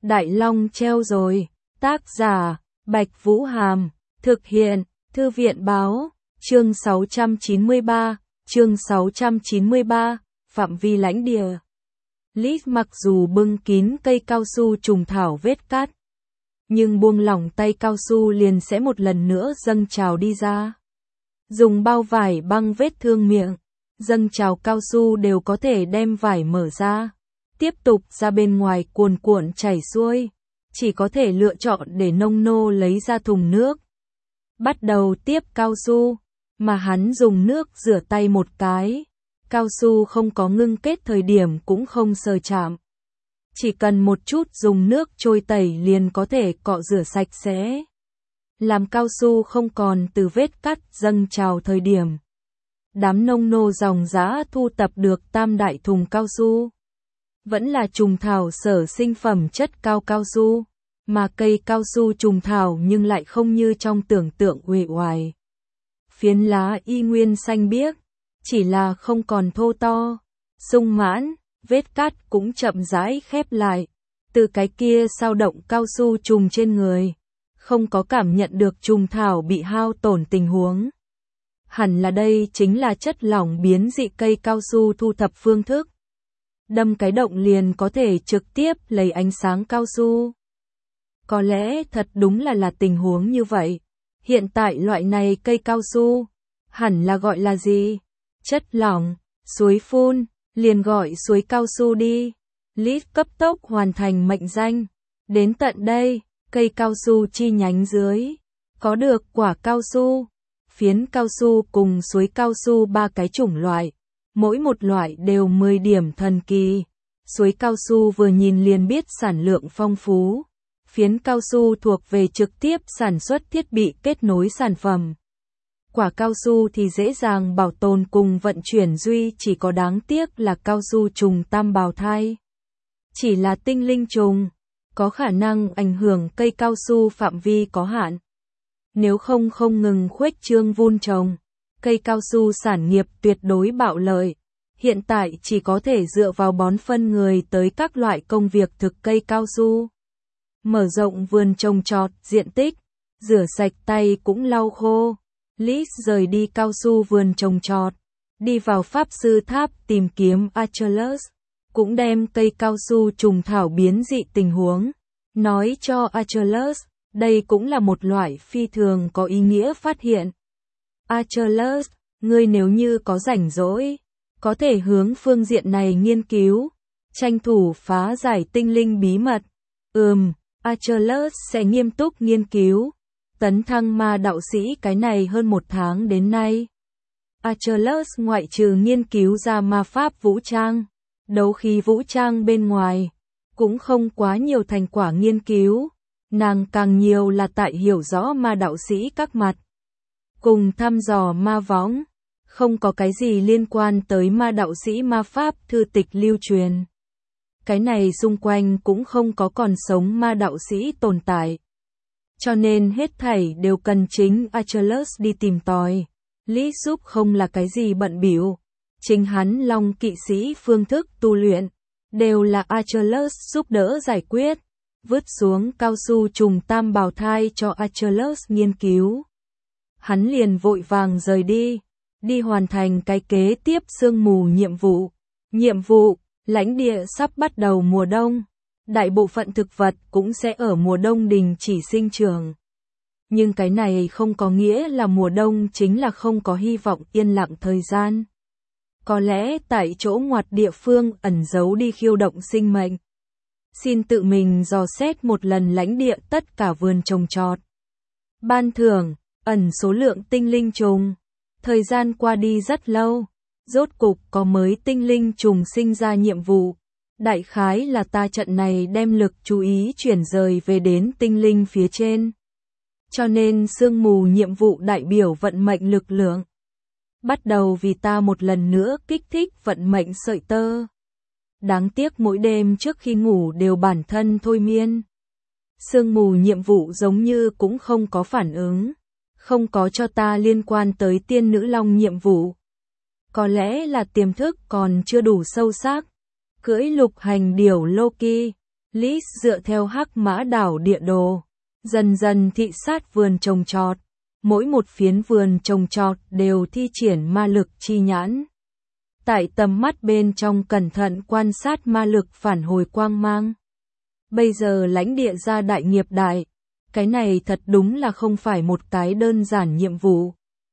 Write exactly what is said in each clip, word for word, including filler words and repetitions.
Đại Long treo rồi. Tác giả, Bạch Vũ Hàm. Thực hiện, Thư viện Báo. Chương sáu trăm chín mươi ba. Chương sáu trăm chín mươi ba. Phạm vi lãnh địa. Lít mặc dù bưng kín cây cao su trùng thảo vết cát, nhưng buông lỏng tay cao su liền sẽ một lần nữa dâng trào đi ra. Dùng bao vải băng vết thương miệng, dâng trào cao su đều có thể đem vải mở ra, tiếp tục ra bên ngoài cuồn cuộn chảy xuôi, chỉ có thể lựa chọn để nông nô lấy ra thùng nước. Bắt đầu tiếp cao su, mà hắn dùng nước rửa tay một cái, cao su không có ngưng kết thời điểm cũng không sờ chạm. Chỉ cần một chút dùng nước trôi tẩy liền có thể cọ rửa sạch sẽ. Làm cao su không còn từ vết cắt dâng trào thời điểm. Đám nông nô dòng dã thu tập được tam đại thùng cao su. Vẫn là trùng thảo sở sinh phẩm chất cao cao su, mà cây cao su trùng thảo nhưng lại không như trong tưởng tượng uể oải. Phiến lá y nguyên xanh biếc, chỉ là không còn thô to, sung mãn, vết cắt cũng chậm rãi khép lại. Từ cái kia sao động cao su trùng trên người, không có cảm nhận được trùng thảo bị hao tổn tình huống. Hẳn là đây chính là chất lỏng biến dị cây cao su thu thập phương thức. Đâm cái động liền có thể trực tiếp lấy ánh sáng cao su. Có lẽ thật đúng là là tình huống như vậy. Hiện tại loại này cây cao su, hẳn là gọi là gì? Chất lỏng, suối phun, liền gọi suối cao su đi. Lít cấp tốc hoàn thành mệnh danh. Đến tận đây, cây cao su chi nhánh dưới, có được quả cao su, phiến cao su cùng suối cao su ba cái chủng loại. Mỗi một loại đều mười điểm thần kỳ. Suối cao su vừa nhìn liền biết sản lượng phong phú. Phiến cao su thuộc về trực tiếp sản xuất thiết bị kết nối sản phẩm. Quả cao su thì dễ dàng bảo tồn cùng vận chuyển duy chỉ có đáng tiếc là cao su trùng tam bào thai. Chỉ là tinh linh trùng, có khả năng ảnh hưởng cây cao su phạm vi có hạn. Nếu không không ngừng khuếch trương vun trồng, cây cao su sản nghiệp tuyệt đối bạo lợi. Hiện tại chỉ có thể dựa vào bón phân người tới các loại công việc thực cây cao su. Mở rộng vườn trồng trọt diện tích, rửa sạch tay cũng lau khô. Lít rời đi cao su vườn trồng trọt, đi vào pháp sư tháp tìm kiếm Achilles, cũng đem cây cao su trùng thảo biến dị tình huống, nói cho Achilles, đây cũng là một loại phi thường có ý nghĩa phát hiện. Achilles, ngươi nếu như có rảnh rỗi, có thể hướng phương diện này nghiên cứu, tranh thủ phá giải tinh linh bí mật. Ừm, Achilles sẽ nghiêm túc nghiên cứu. Tấn thăng ma đạo sĩ cái này hơn một tháng đến nay. Achilles ngoại trừ nghiên cứu ra ma pháp vũ trang, đấu khí vũ trang bên ngoài, cũng không quá nhiều thành quả nghiên cứu. Nàng càng nhiều là tại hiểu rõ ma đạo sĩ các mặt, cùng thăm dò ma võng, không có cái gì liên quan tới ma đạo sĩ ma pháp thư tịch lưu truyền. Cái này xung quanh cũng không có còn sống ma đạo sĩ tồn tại. Cho nên hết thảy đều cần chính Achilles đi tìm tòi. Lý giúp không là cái gì bận bịu. Chính hắn Long kỵ sĩ phương thức tu luyện, đều là Achilles giúp đỡ giải quyết. Vứt xuống cao su trùng tam bào thai cho Achilles nghiên cứu. Hắn liền vội vàng rời đi, đi hoàn thành cái kế tiếp sương mù nhiệm vụ. Nhiệm vụ, lãnh địa sắp bắt đầu mùa đông. Đại bộ phận thực vật cũng sẽ ở mùa đông đình chỉ sinh trưởng. Nhưng cái này không có nghĩa là mùa đông chính là không có hy vọng yên lặng thời gian. Có lẽ tại chỗ ngoặt địa phương ẩn giấu đi khiêu động sinh mệnh. Xin tự mình dò xét một lần lãnh địa tất cả vườn trồng trọt. Ban thưởng, ẩn số lượng tinh linh trùng. Thời gian qua đi rất lâu, rốt cục có mới tinh linh trùng sinh ra nhiệm vụ. Đại khái là ta trận này đem lực chú ý chuyển rời về đến tinh linh phía trên. Cho nên sương mù nhiệm vụ đại biểu vận mệnh lực lượng. Bắt đầu vì ta một lần nữa kích thích vận mệnh sợi tơ. Đáng tiếc mỗi đêm trước khi ngủ đều bản thân thôi miên. Sương mù nhiệm vụ giống như cũng không có phản ứng. Không có cho ta liên quan tới tiên nữ long nhiệm vụ. Có lẽ là tiềm thức còn chưa đủ sâu sắc. Cưỡi lục hành điểu Loki, Lis dựa theo Hắc Mã đảo địa đồ, dần dần thị sát vườn trồng trọt. Mỗi một phiến vườn trồng trọt đều thi triển ma lực chi nhãn. Tại tầm mắt bên trong cẩn thận quan sát ma lực phản hồi quang mang. Bây giờ lãnh địa gia đại nghiệp đại. Cái này thật đúng là không phải một cái đơn giản nhiệm vụ.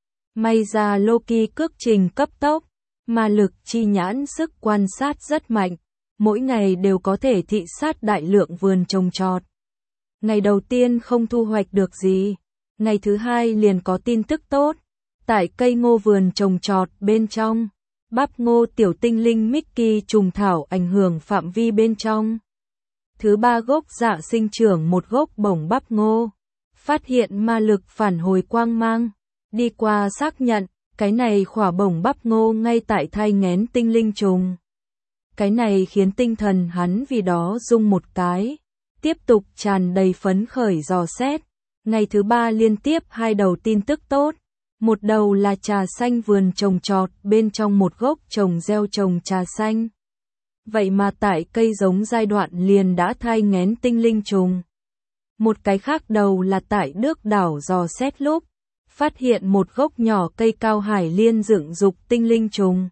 May ra Loki cước trình cấp tốc, ma lực chi nhãn sức quan sát rất mạnh, mỗi ngày đều có thể thị sát đại lượng vườn trồng trọt. Ngày đầu tiên không thu hoạch được gì, ngày thứ hai liền có tin tức tốt. Tại cây ngô vườn trồng trọt bên trong, bắp ngô tiểu tinh linh Mickey trùng thảo ảnh hưởng phạm vi bên trong. Thứ ba gốc dạ sinh trưởng một gốc bổng bắp ngô, phát hiện ma lực phản hồi quang mang, đi qua xác nhận, cái này khỏa bổng bắp ngô ngay tại thai nghén tinh linh trùng. Cái này khiến tinh thần hắn vì đó rung một cái, tiếp tục tràn đầy phấn khởi dò xét. Ngày thứ ba liên tiếp hai đầu tin tức tốt, một đầu là trà xanh vườn trồng trọt bên trong một gốc trồng gieo trồng trà xanh. Vậy mà tại cây giống giai đoạn liền đã thai nghén tinh linh trùng. Một cái khác đầu là tại Đức đảo dò xét lúc, phát hiện một gốc nhỏ cây cao hải liên dựng dục tinh linh trùng.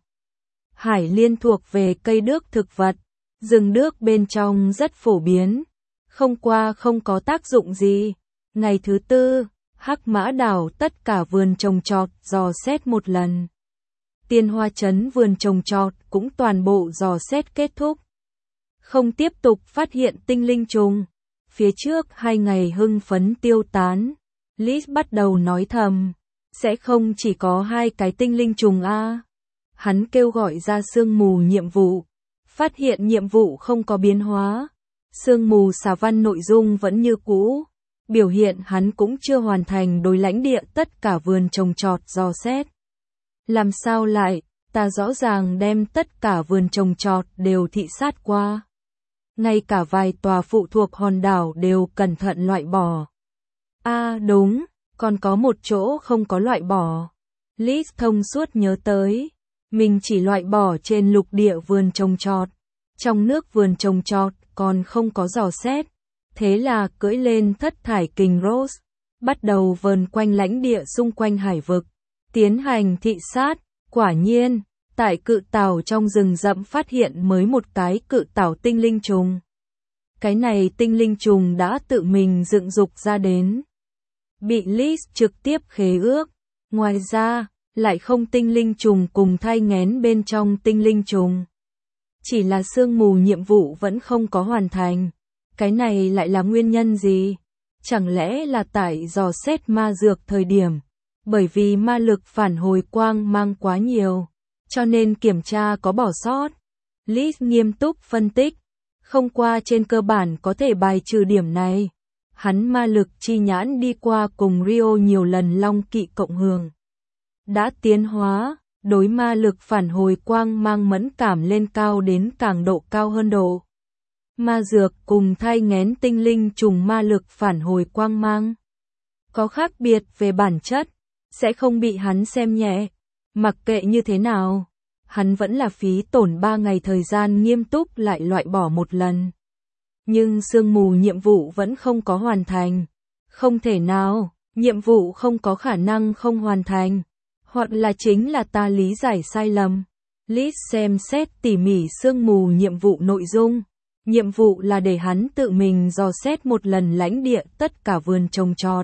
Hải liên thuộc về cây đước thực vật, rừng đước bên trong rất phổ biến, không qua không có tác dụng gì. Ngày thứ tư, Hắc Mã đảo tất cả vườn trồng trọt dò xét một lần. Tiên Hoa trấn vườn trồng trọt cũng toàn bộ dò xét kết thúc. Không tiếp tục phát hiện tinh linh trùng. Phía trước hai ngày hưng phấn tiêu tán, Lis bắt đầu nói thầm, sẽ không chỉ có hai cái tinh linh trùng a. Hắn kêu gọi ra sương mù nhiệm vụ, phát hiện nhiệm vụ không có biến hóa. Sương mù xà văn nội dung vẫn như cũ, biểu hiện hắn cũng chưa hoàn thành đối lãnh địa tất cả vườn trồng trọt dò xét. Làm sao lại, ta rõ ràng đem tất cả vườn trồng trọt đều thị sát qua. Ngay cả vài tòa phụ thuộc hòn đảo đều cẩn thận loại bỏ. À đúng, còn có một chỗ không có loại bỏ. Lis thông suốt nhớ tới, mình chỉ loại bỏ trên lục địa vườn trồng trọt. Trong nước vườn trồng trọt còn không có dò xét. Thế là cưỡi lên thất thải kình Rose, bắt đầu vờn quanh lãnh địa xung quanh hải vực, tiến hành thị sát. Quả nhiên, tại cự tảo trong rừng rậm phát hiện mới một cái cự tảo tinh linh trùng. Cái này tinh linh trùng đã tự mình dựng dục ra đến. Bị Lis trực tiếp khế ước. Ngoài ra, lại không tinh linh trùng cùng thai nghén bên trong tinh linh trùng. Chỉ là sương mù nhiệm vụ vẫn không có hoàn thành. Cái này lại là nguyên nhân gì? Chẳng lẽ là tại dò xét ma dược thời điểm? Bởi vì ma lực phản hồi quang mang quá nhiều, cho nên kiểm tra có bỏ sót. Lis nghiêm túc phân tích, không qua trên cơ bản có thể bài trừ điểm này. Hắn ma lực chi nhãn đi qua cùng Rio nhiều lần long kỵ cộng hưởng. Đã tiến hóa, đối ma lực phản hồi quang mang mẫn cảm lên cao đến càng độ cao hơn độ. Ma dược cùng thai nghén tinh linh trùng ma lực phản hồi quang mang. Có khác biệt về bản chất, sẽ không bị hắn xem nhẹ. Mặc kệ như thế nào, hắn vẫn là phí tổn ba ngày thời gian nghiêm túc lại loại bỏ một lần. Nhưng sương mù nhiệm vụ vẫn không có hoàn thành. Không thể nào, nhiệm vụ không có khả năng không hoàn thành. Hoặc là chính là ta lý giải sai lầm. Lis xem xét tỉ mỉ sương mù nhiệm vụ nội dung. Nhiệm vụ là để hắn tự mình dò xét một lần lãnh địa tất cả vườn trồng trọt.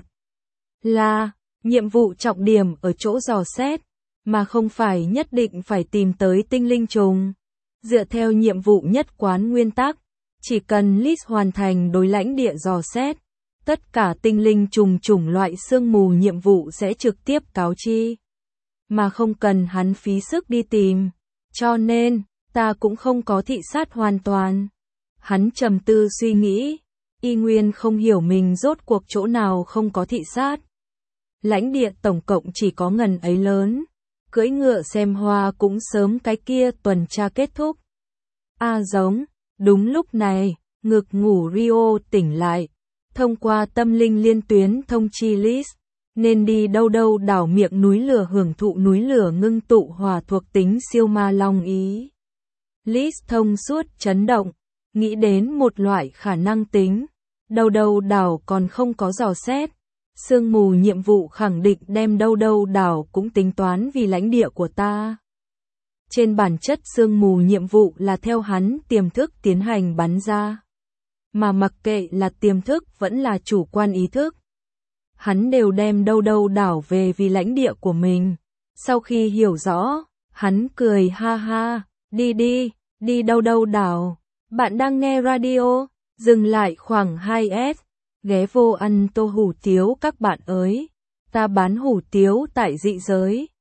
Là, nhiệm vụ trọng điểm ở chỗ dò xét, mà không phải nhất định phải tìm tới tinh linh trùng. Dựa theo nhiệm vụ nhất quán nguyên tắc, chỉ cần Lis hoàn thành đối lãnh địa dò xét, tất cả tinh linh trùng chủng loại sương mù nhiệm vụ sẽ trực tiếp cáo chi. Mà không cần hắn phí sức đi tìm. Cho nên, ta cũng không có thị sát hoàn toàn. Hắn trầm tư suy nghĩ, y nguyên không hiểu mình rốt cuộc chỗ nào không có thị sát. Lãnh địa tổng cộng chỉ có ngần ấy lớn, cưỡi ngựa xem hoa cũng sớm cái kia tuần tra kết thúc. A à, giống, đúng lúc này, ngực ngủ Rio tỉnh lại, thông qua tâm linh liên tuyến thông chi Lis, nên đi đâu đâu đảo miệng núi lửa hưởng thụ núi lửa ngưng tụ hỏa thuộc tính siêu ma long ý. Lis thông suốt chấn động. nghĩ đến một loại khả năng tính. Đâu đâu đảo còn không có dò xét. Sương mù nhiệm vụ khẳng định đem đâu đâu đảo cũng tính toán vì lãnh địa của ta. Trên bản chất sương mù nhiệm vụ là theo hắn tiềm thức tiến hành bắn ra. Mà mặc kệ là tiềm thức vẫn là chủ quan ý thức. Hắn đều đem đâu đâu đảo về vì lãnh địa của mình. Sau khi hiểu rõ, hắn cười ha ha, đi đi, đi đâu đâu đảo. Bạn đang nghe radio, dừng lại khoảng hai s, ghé vô ăn tô hủ tiếu các bạn ơi. Ta bán hủ tiếu tại dị giới.